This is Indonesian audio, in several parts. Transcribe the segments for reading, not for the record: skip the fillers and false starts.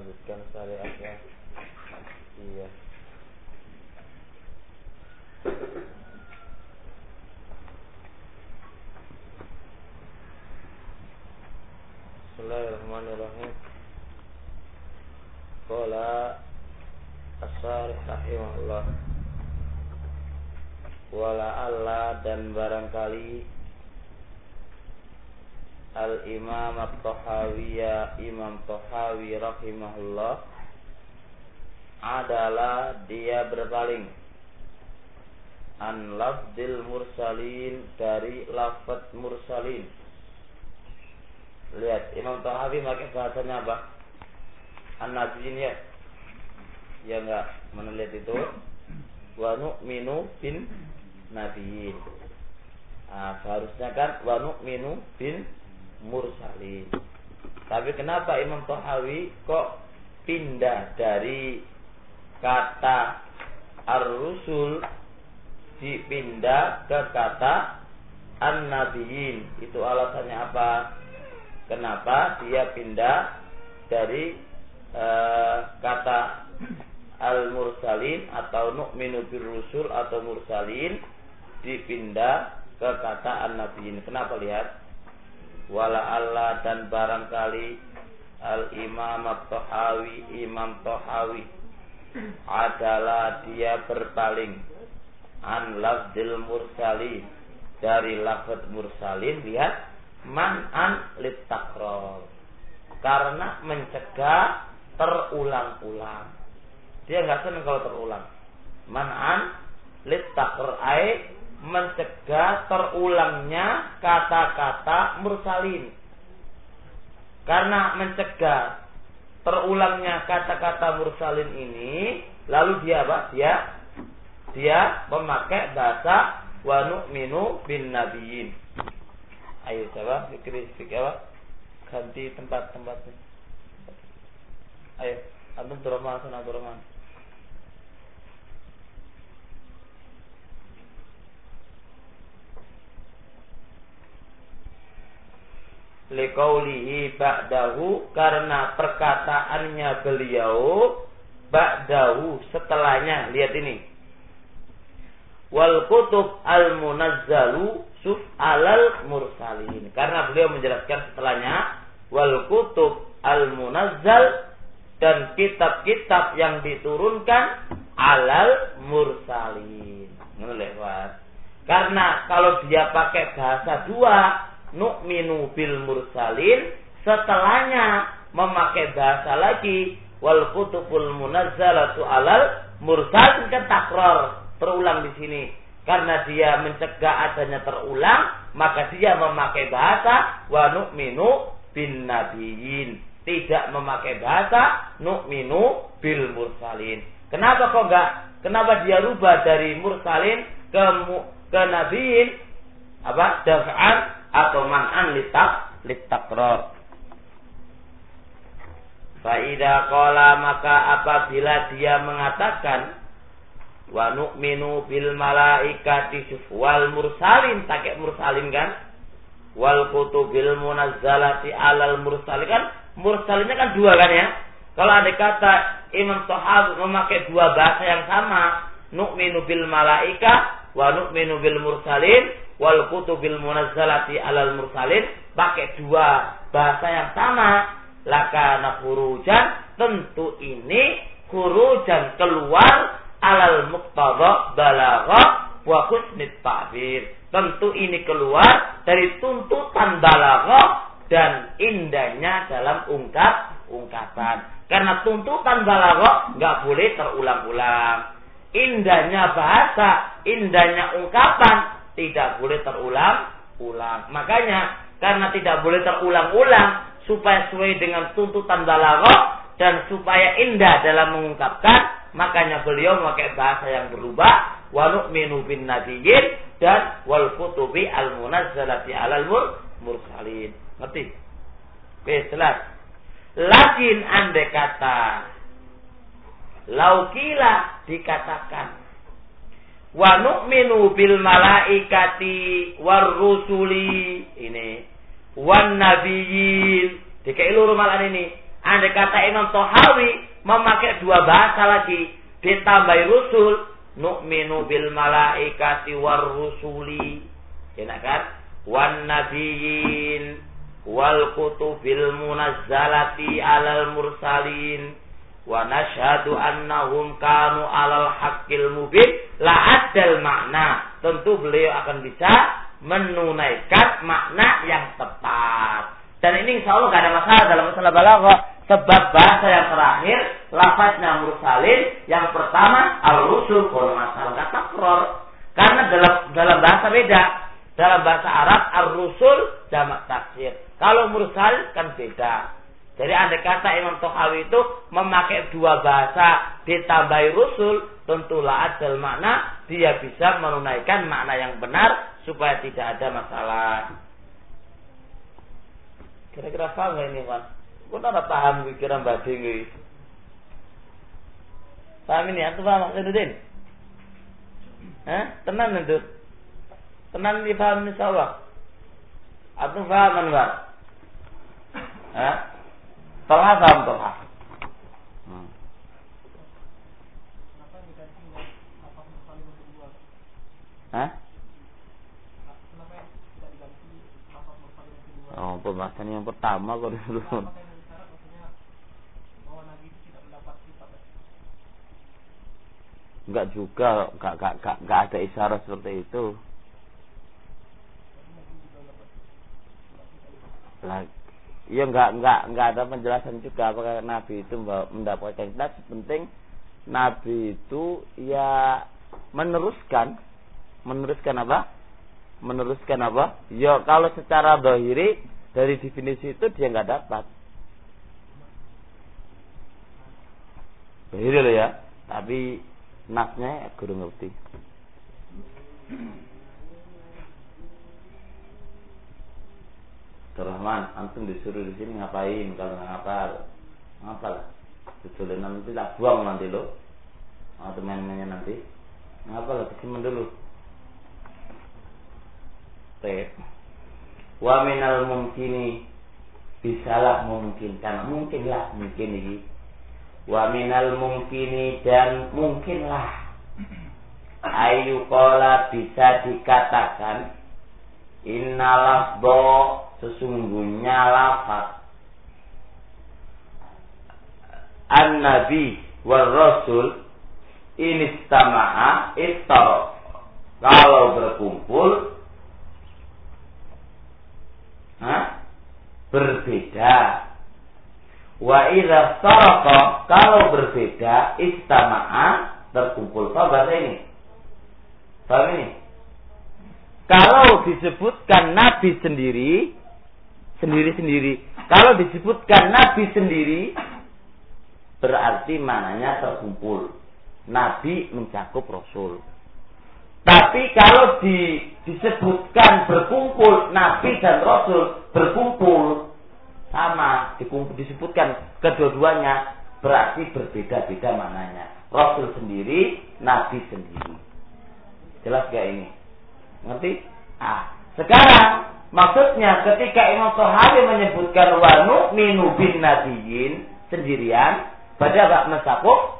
melanjutkan syariatnya. Iya. Bismillahirrahmanirrahim. Qala as-Syarih rahimahullah. Wala Allah, dan barangkali Al-Imam At-Tahawi, Imam Tahawi rahimahullah, adalah dia berpaling an lafdil mursalin, dari lafaz mursalin. Lihat, Imam Tahawi pakai bahasanya apa? An-Nabiyin, ya? Ya enggak? Mana lihat itu? Wa nu'minu bin nabiyin. Seharusnya kan wa nu'minu bin mursalin. Tapi kenapa Imam Tahawi kok pindah dari kata ar-rusul dipindah ke kata an-nabiyin? Itu alasannya apa? Kenapa dia pindah dari kata al-mursalin atau nu'minu bir rusul atau mursalin dipindah ke kata an-nabiyin? Kenapa? Lihat. Wala Allah, dan barangkali Al-Imam At-Tahawi, Imam Tahawi, adalah dia berpaling an lafzil mursalin, dari lafaz mursalin. Lihat, man'an litakrar, karena mencegah terulang-ulang. Dia nggak senang kalau terulang. Man'an litakrar, mencegah terulangnya kata-kata mursalin. Karena mencegah terulangnya kata-kata mursalin ini, lalu dia apa? Dia memakai bahasa wa nu'minu bin nabiyyin. Ayo coba fikir apa? Ganti tempat-tempatnya. Ayo, antum Abdurrahman, sana Abdurrahman. Liqaulihi ba'dahu, karena perkataannya beliau ba'dahu, setelahnya. Lihat ini. Wal kutub al munazzalu suf alal mursalin, karena beliau menjelaskan setelahnya wal kutub al munazzal, dan kitab-kitab yang diturunkan alal mursalin. Menolehwat. Karena kalau dia pakai bahasa dua, nu'minu bil mursalin, setelahnya memakai bahasa lagi wal kutubul munazzalatu alal mursalin, kan takrar, terulang di sini. Karena dia mencegah adanya terulang, maka dia memakai bahasa wa nu'minu bin nabiyyin, tidak memakai bahasa nu'minu bil mursalin. Kenapa kok enggak? Kenapa dia rubah dari mursalin ke nabiyyin? Apa? Daf'an atau man'an litakrar. Fa'idha qala, maka apabila dia mengatakan wa nu'minu bil malaikati wal mursalin, pakai mursalin kan, wal kutubil munazzalati alal mursalin, kan mursalinnya kan dua kan ya. Kalau ada kata Imam Tahawi memakai dua bahasa yang sama, nu'minu bil malaika wa nu'minu bil mursalin wal kutubil munazzalati alal mursalin, pakai dua bahasa yang sama, lakana khurujan, tentu ini khurujan, keluar, alal muqtada balaghah wa husnit ta'bir, tentu ini keluar dari tuntutan balaghah dan indahnya dalam ungkapan. Karena tuntutan balaghah enggak boleh terulang-ulang. Indahnya bahasa, indahnya ungkapan tidak boleh terulang-ulang. Makanya karena tidak boleh terulang-ulang, supaya sesuai dengan tuntutan balaghah dan supaya indah dalam mengungkapkan, makanya beliau memakai bahasa yang berubah, wa nu'minu bin nabiyyin dan wal kutubi al munazzalati alal mursalin. Ngerti? Oke, jelas. Lakin andai kata, laukila dikatakan, wa nu'minu bil malaikati war rusuli, ini wan nabiyyin, dikai loro malan ini. Andai kata Imam Thahawi memakai dua bahasa lagi, ditambahi rusul, nu'minu bil malaikati war rusuli, enak kan? Wan nabiyyin wal kutubil munazzalati alal mursalin wa nashhadu annahum kanu alal haqqil mubin la adal makna. Tentu beliau akan bisa menunaikan makna yang tepat. Dan ini insya Allah gak ada masalah dalam masalah balaghah. Sebab bahasa yang terakhir lafaznya mursalin, yang pertama al-rusul, kalau masalah kata takror. Karena dalam bahasa beda. Dalam bahasa Arab ar-rusul jamak taksir. Kalau mursal kan beda. Jadi andai kata Imam Thahawi itu memakai dua bahasa ditambahi rusul, tentulah adal makna, dia bisa menunaikan makna yang benar supaya tidak ada masalah. Kira-kira paham gak ini, Mas? Kau tak paham pikiran badhe iki. Paham ini? Antum paham maksudnya? Tenang itu. Tenang dipaham insyaallah. Antum paham enggak? Tolong paham toh. Oh, pembahasan yang pertama kok dulu. Enggak juga, enggak ada isyarat seperti itu. Ya enggak ada penjelasan juga apakah Nabi itu mendapatkan kitab. Penting Nabi itu ya meneruskan apa? Meneruskan apa? Ya kalau secara zahiri dari definisi itu dia enggak dapat. Zahiri loh ya. Tapi nasnya kurang ngerti. Rahman, antum disuruh di sini ngapain? Kalau nggak ngapal, ditulis nanti tak buang nanti lo, atau main-mainnya nanti, ngapal kesimpan dulu. Tep. Wa minal mungkini, bisalah memungkinkan, mungkinlah mungkin ini. Wa minal mungkini dan mungkinlah, ayu qala bisa dikatakan, inna lafdho sesungguhnya lafaz an-nabi wal rasul inistama'a iftar, kalau berkumpul berbeda, wa idza saraqa kalau berbeda istama'a terkumpul. Apa bahasa ini? Paham ini? Kalau disebutkan nabi sendiri. Kalau disebutkan nabi sendiri, berarti mananya terkumpul. Nabi mencakup rasul. Tapi kalau disebutkan berkumpul, nabi dan rasul berkumpul sama, disebutkan kedua-duanya, berarti berbeda-beda mananya. Rasul sendiri, nabi sendiri. Jelas gak ini? Ngerti? Sekarang maksudnya ketika Imam Thahawi menyebutkan wa nu'minu bin nabiyyin sendirian, pada bab mencakup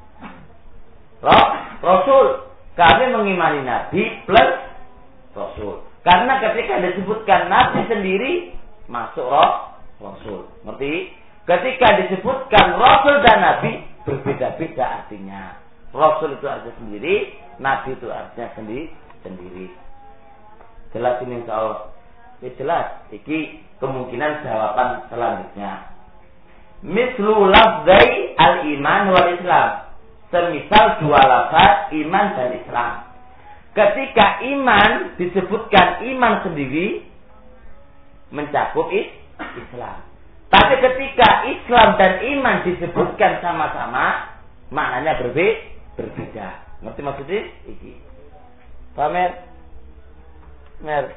rasul. Kami mengimani nabi plus rasul. Karena ketika disebutkan nabi sendiri masuk rasul. Ngerti? Ketika disebutkan rasul dan nabi berbeda-beda artinya. Rasul itu artinya sendiri, nabi itu artinya sendiri. Jelas ini insyaallah. Jelas. Iki kemungkinan jawaban selanjutnya. Mislu lafzai al-iman wal islam. Semisal dua lafaz iman dan Islam. Ketika iman disebutkan iman sendiri mencakup Islam. Tapi ketika Islam dan iman disebutkan sama-sama maknanya berbeda. Ngerti maksudnya? Iki. Paham ya? Mer.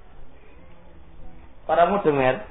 Para muda mer.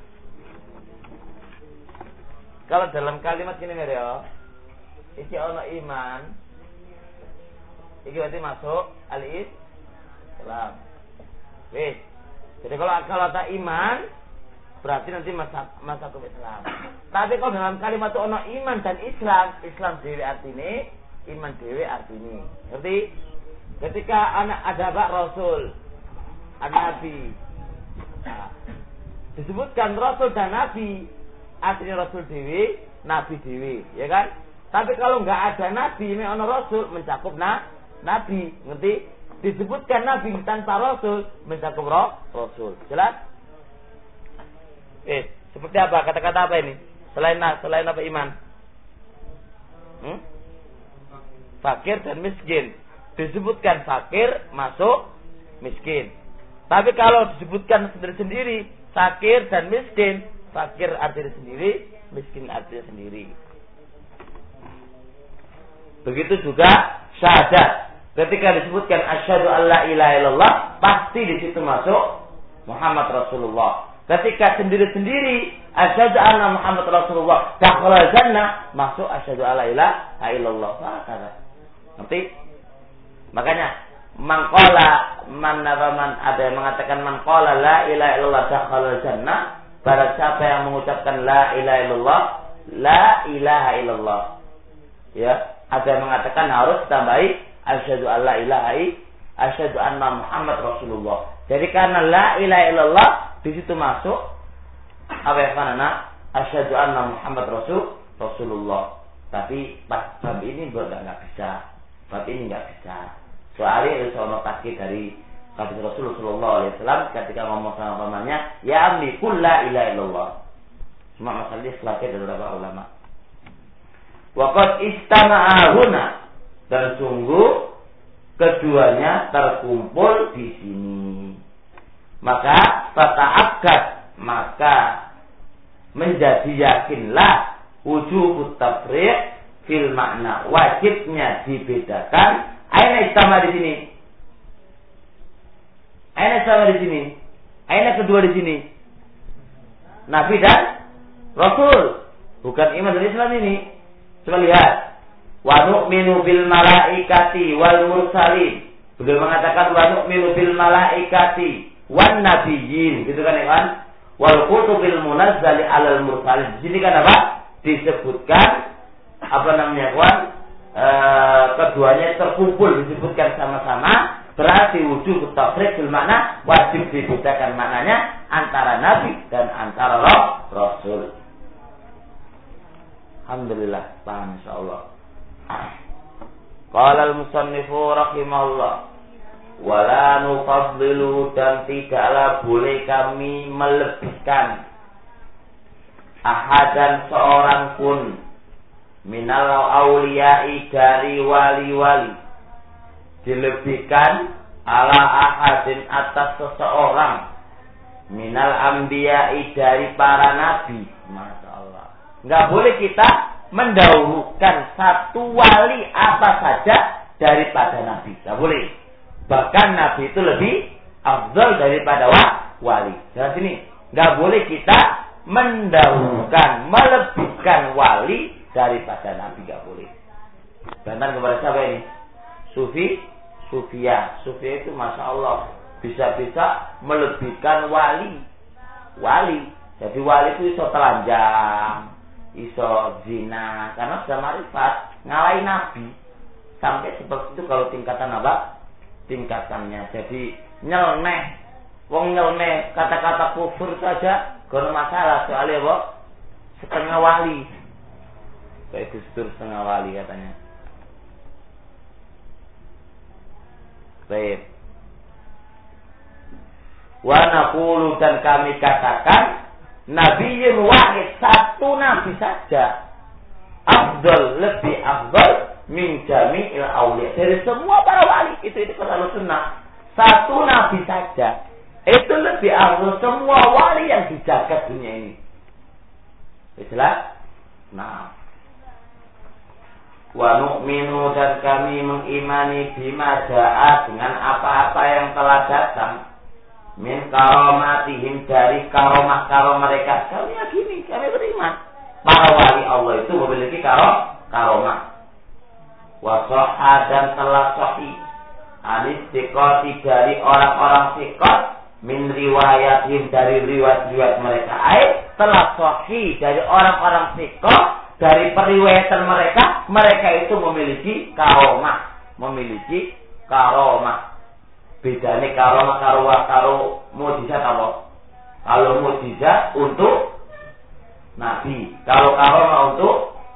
Kalau dalam kalimat ini mer ya. Iki ono iman. Iki berarti masuk al-Islam. Wis. Jadi kalau ada iman, berarti nanti masuk Islam. Tapi kalau dalam kalimat itu ono iman dan Islam, Islam dewe artine, iman dewe artine. Ngerti? Ketika ada Pak Rasul, ada Nabi, nah, disebutkan Rasul dan Nabi, artinya Rasul dewe, Nabi dewe, ya kan? Tapi kalau nggak ada Nabi, ini ono Rasul mencakup Nabi, ngerti? Disebutkan Nabi tanpa Rasul mencakup Rasul, jelas? Seperti apa? Kata-kata apa ini? Selain apa iman? Fakir dan miskin. Disebutkan fakir masuk miskin. Tapi kalau disebutkan sendiri-sendiri, fakir dan miskin, fakir artinya sendiri, miskin artinya sendiri. Begitu juga syahadat. Ketika disebutkan asyhadu alla ilaha illallah, pasti di situ masuk Muhammad Rasulullah. Ketika sendiri-sendiri asyhadu anna Muhammad Rasulullah, dakhala jannah, masuk asyhadu alla ilaha illallah. Ngerti? Makanya man ada yang mengatakan man qala la ilaha illallah dakhala jannah, barang siapa yang mengucapkan la ilaha illallah, la ilaha illallah. Ya, ada yang mengatakan harus tambahi asyhadu alla ilaha asyhadu anna Muhammad Rasulullah. Jadi karena la ilaha illallah di situ masuk apa yang mana asyhadu anna Muhammad Rasulullah. Tapi bab ini enggak bisa. Bab ini enggak bisa. Soalnya ada seorang takdir dari Rasulullah sallallahu alaihi wasallam ketika ngomong sama pamannya, ya ammi qul la ilaha illallah. Cuma masalahnya selesai dari beberapa ulama. Waqad istama'ahuna, dan sungguh keduanya terkumpul di sini. Maka fata'akkad, maka menjadi yakinlah wujubut tafriq fil makna, wajibnya dibedakan. Aina istama di sini. Aina istama di sini. Aina kedua di sini. Nabi dan Rasul, bukan iman dan Islam ini. Coba lihat. Wa nu'minu bil malaikati wal mursalin. Beliau mengatakan wa nu'minu bil malaikati wan nabiyyin, gitu kan ya kan? Wal kutubil munazzali alal mursalin. Di sini kan apa? Disebutkan apa namanya kawan? Keduanya terkumpul disebutkan sama-sama, berarti wujud tafriq bil makna, wajib dibedakan maknanya antara nabi dan antara rasul. Alhamdulillah, paham insyaallah. Qala al-musannifu rahimahullah, wala nufaddilu, dan tidaklah boleh kami melebihkan ahadan seorang pun minal awliya'i, dari wali-wali, dilebihkan ala ahadin, atas seseorang, minal anbiya'i, dari para nabi. Masya Allah, nggak boleh kita mendahulukan satu wali apa saja daripada nabi, nggak boleh. Bahkan nabi itu lebih afdal daripada wali. Jelas ini, nggak boleh kita mendahulukan, melebihkan wali daripada nabi, gak boleh. Bantan kepada siapa ini? Sufia itu masya Allah bisa-bisa melebihkan wali. Jadi wali itu iso telanjang, iso zina, karena sudah marifat, ngalahin nabi. Sampai seperti itu kalau tingkatan apa? Tingkatannya. Jadi nyeleneh, wong nyeleneh kata-kata kufur saja gak ada masalah, soalnya apa? Setengah wali. Kayak Gustur setengah wali katanya. Baik. Wa naqulu, dan kami katakan, nabiyyun wahid, satu nabi saja, afdal, lebih afdal min jami'il awliya, dari semua para wali. Itu kalau sunnah. Satu nabi saja itu lebih afdal semua wali yang di jagat dunia ini. Jelas? Nah, wa nu'minu, dan kami mengimani bima ja'a, dengan apa-apa yang telah datang, min karomatihim, dari karomah mereka. Kami yakini, kami beriman para wali Allah itu memiliki karomah. Wa sahha, dan telah sahih, anistiqati, dari orang-orang siqat, min riwayatin dari riwayat-riwayat mereka. Telah sahih dari orang-orang thiqah, dari periwayatan mereka itu memiliki karomah. Bedanya karomah karo mukjizat apa? Kalau mukjizat untuk nabi, kalau karomah untuk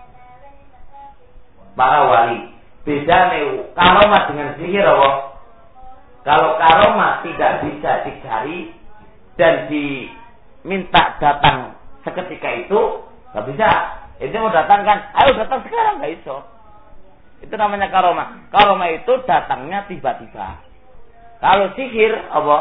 para wali. Bedanya karomah dengan sihir apa? Kalau karomah tidak bisa dicari dan diminta datang seketika itu, nggak bisa. Itu mau datang kan, ayo datang sekarang, nggak iso. Itu namanya karomah. Karomah itu datangnya tiba-tiba. Kalau sihir apa?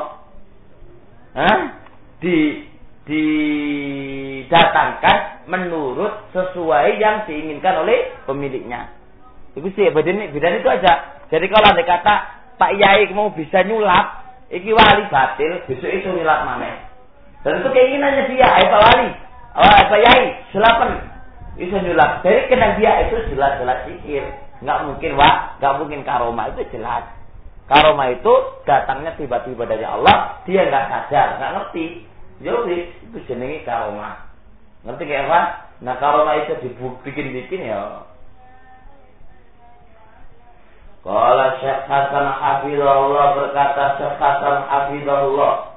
Didatangkan menurut sesuai yang diinginkan oleh pemiliknya. Itu sih bedanya itu aja. Jadi kalau ada kata Pak Yai mau bisa nyulap, iki wali batil, besok itu nyulap mana? Dan itu keinginannya dia, Pak Wali, Pak Yai, sulapan, bisa nyulap. Jadi kena dia itu jelas-jelas sihir, nggak mungkin karomah, itu jelas. Karomah itu datangnya tiba-tiba dari Allah, dia nggak sadar, nggak ngerti. Jadi itu jenenge karomah. Ngerti kayak apa? Nah karomah itu dibikin-bikin ya. Kalau Syekh Hasan Hafizahullah berkata, Syekh Hasan Hafizahullah,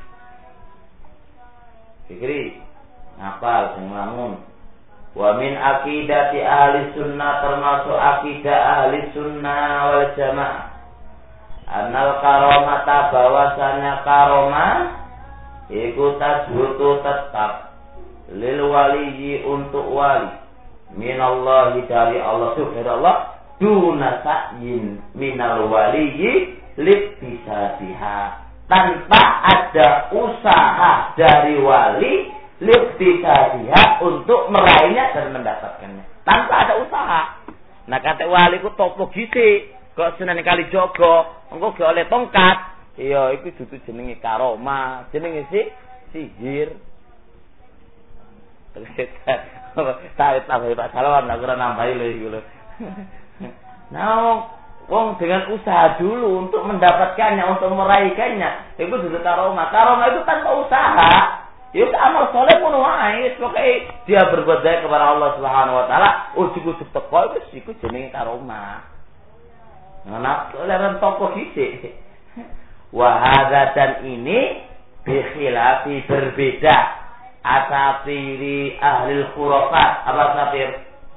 fikri ngapal sing lamun. Wa min aqidati ahli sunnah, termasuk akidah ahli sunnah wal jamaah, annal karomata, bahwasanya karomah iku tasbutu tetap lil waliyi, untuk wali, minallahi, dari Allah subhanahu duna sa'yin minal waliyyi libtisadiha, tanpa ada usaha dari wali libtisadiha untuk meraihnya dan mendapatkannya, tanpa ada usaha. Nah kata wali ku topo gisi kok senane kali jogo engko ge oleh tongkat, iya iku dudu jenenge karomah, jenenge sihir. Saya tambah Pak Salawan lah kurang nambahi lho iku lho. Nah, wong dengan usaha dulu untuk mendapatkannya, untuk meraihkannya, itu dulu karomah. Karomah itu tanpa usaha. Itu amal soleh pun wae, pokoke dia berbuat baik kepada Allah Subhanahu wa taala, ujug-ujug teko itu jenenge karomah. Nah, leran toko dhisik. Wa hadza, dan ini bikhilafi, berbeda asafiri ahli khurafat. Apa safir?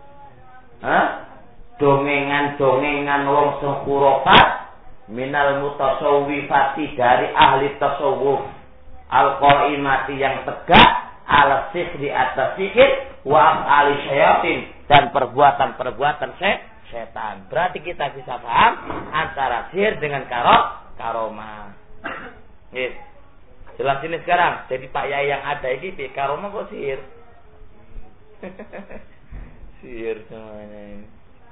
Dongengan wong sing khurafat, minal mutasawwifati, dari ahli tasawuf, al-qaimati, yang tegak, ala sihri, atas sihir, wa ali syayatin, dan perbuatan-perbuatan setan. Berarti kita bisa paham antara sihir dengan karomah. Jelas ini sekarang. Jadi Pak Yai yang ada ini karomah kok sihir? Sihir semuanya ini.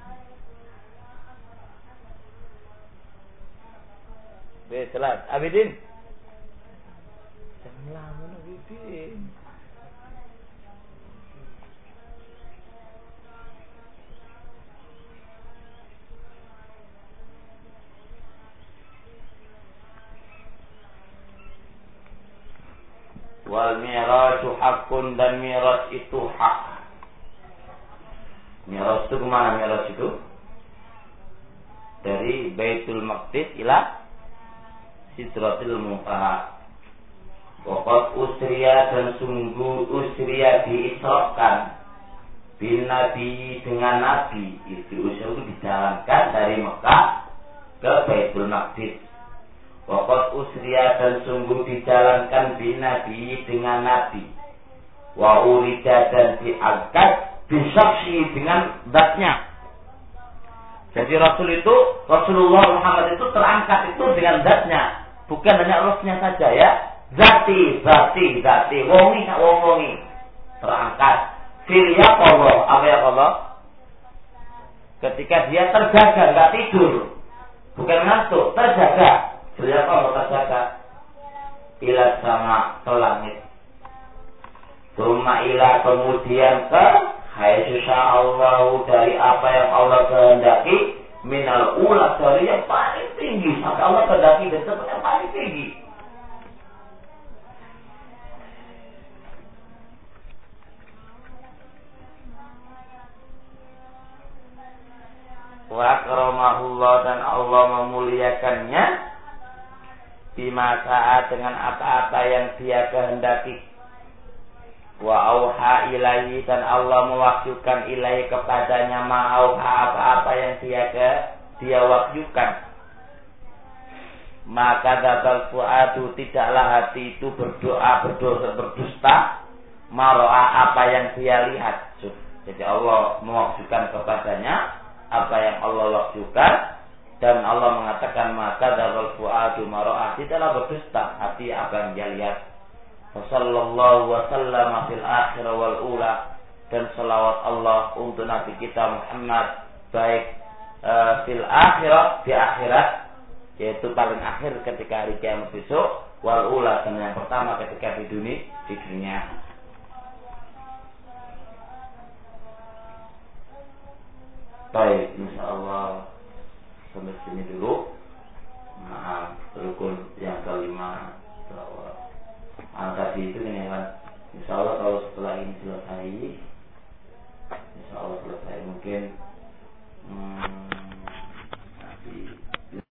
Jelas. Abidin. Jangan lamun Abidin. Wal mi'raju haqqun, dan mi'raj itu hak. Mi'raj itu kemana mi'raj itu? Dari Baitul Maqdis ila Sidratil Muntaha. Pokok usriya, dan sungguh usriya diisrakan bin Nabi, dengan Nabi. Itu usriya itu dijalankan dari Mekah ke Baitul Maqdis. Pokok usriya, dan sungguh dijalankan bin Nabi, dengan Nabi. Wa urida, dan diangkat bisaksi, dengan zatnya. Jadi Rasulullah Muhammad itu terangkat itu dengan zatnya, bukan hanya rohnya saja ya. Zati, wongi terangkat. Filia Allah, apa ya Allah? Ketika dia terjaga, nggak tidur, bukan ngantuk, terjaga. Filia Allah terjaga. Ila sama ke langit. Summa ila, kemudian ke haitsu Allah, dari apa yang Allah kehendaki, minal ula, dari yang paling tinggi, sampai Allah kehendaki dan tempat yang paling tinggi. wa akramahullah dan Allah memuliakannya bima sa'a dengan apa-apa yang dia kehendaki. Wa auha ilaihi dan Allah mewahyukan ilaihi kepadanya ma auha apa-apa yang dia wahyukan. Maka dabal fuadu tidaklah hati itu berdusta maro'a apa yang dia lihat. Jadi Allah mewahyukan kepadanya apa yang Allah wahyukan, dan Allah mengatakan maka dabal fuadu maro'a, tidaklah berdusta hati apa yang dia lihat. Sallallahu wa sallama fil akhirah wal ula, dan salawat Allah untuk Nabi kita Muhammad baik fil akhirah di akhirat, yaitu paling akhir ketika hari kiamat besok, wal ula dan yang pertama ketika di dunia. Baik, insyaallah sampai sini dulu. Maaf, rukun yang kelima tadi itu ini kan. Insyaallah kalau setelah ini selesai, insyaallah selesai mungkin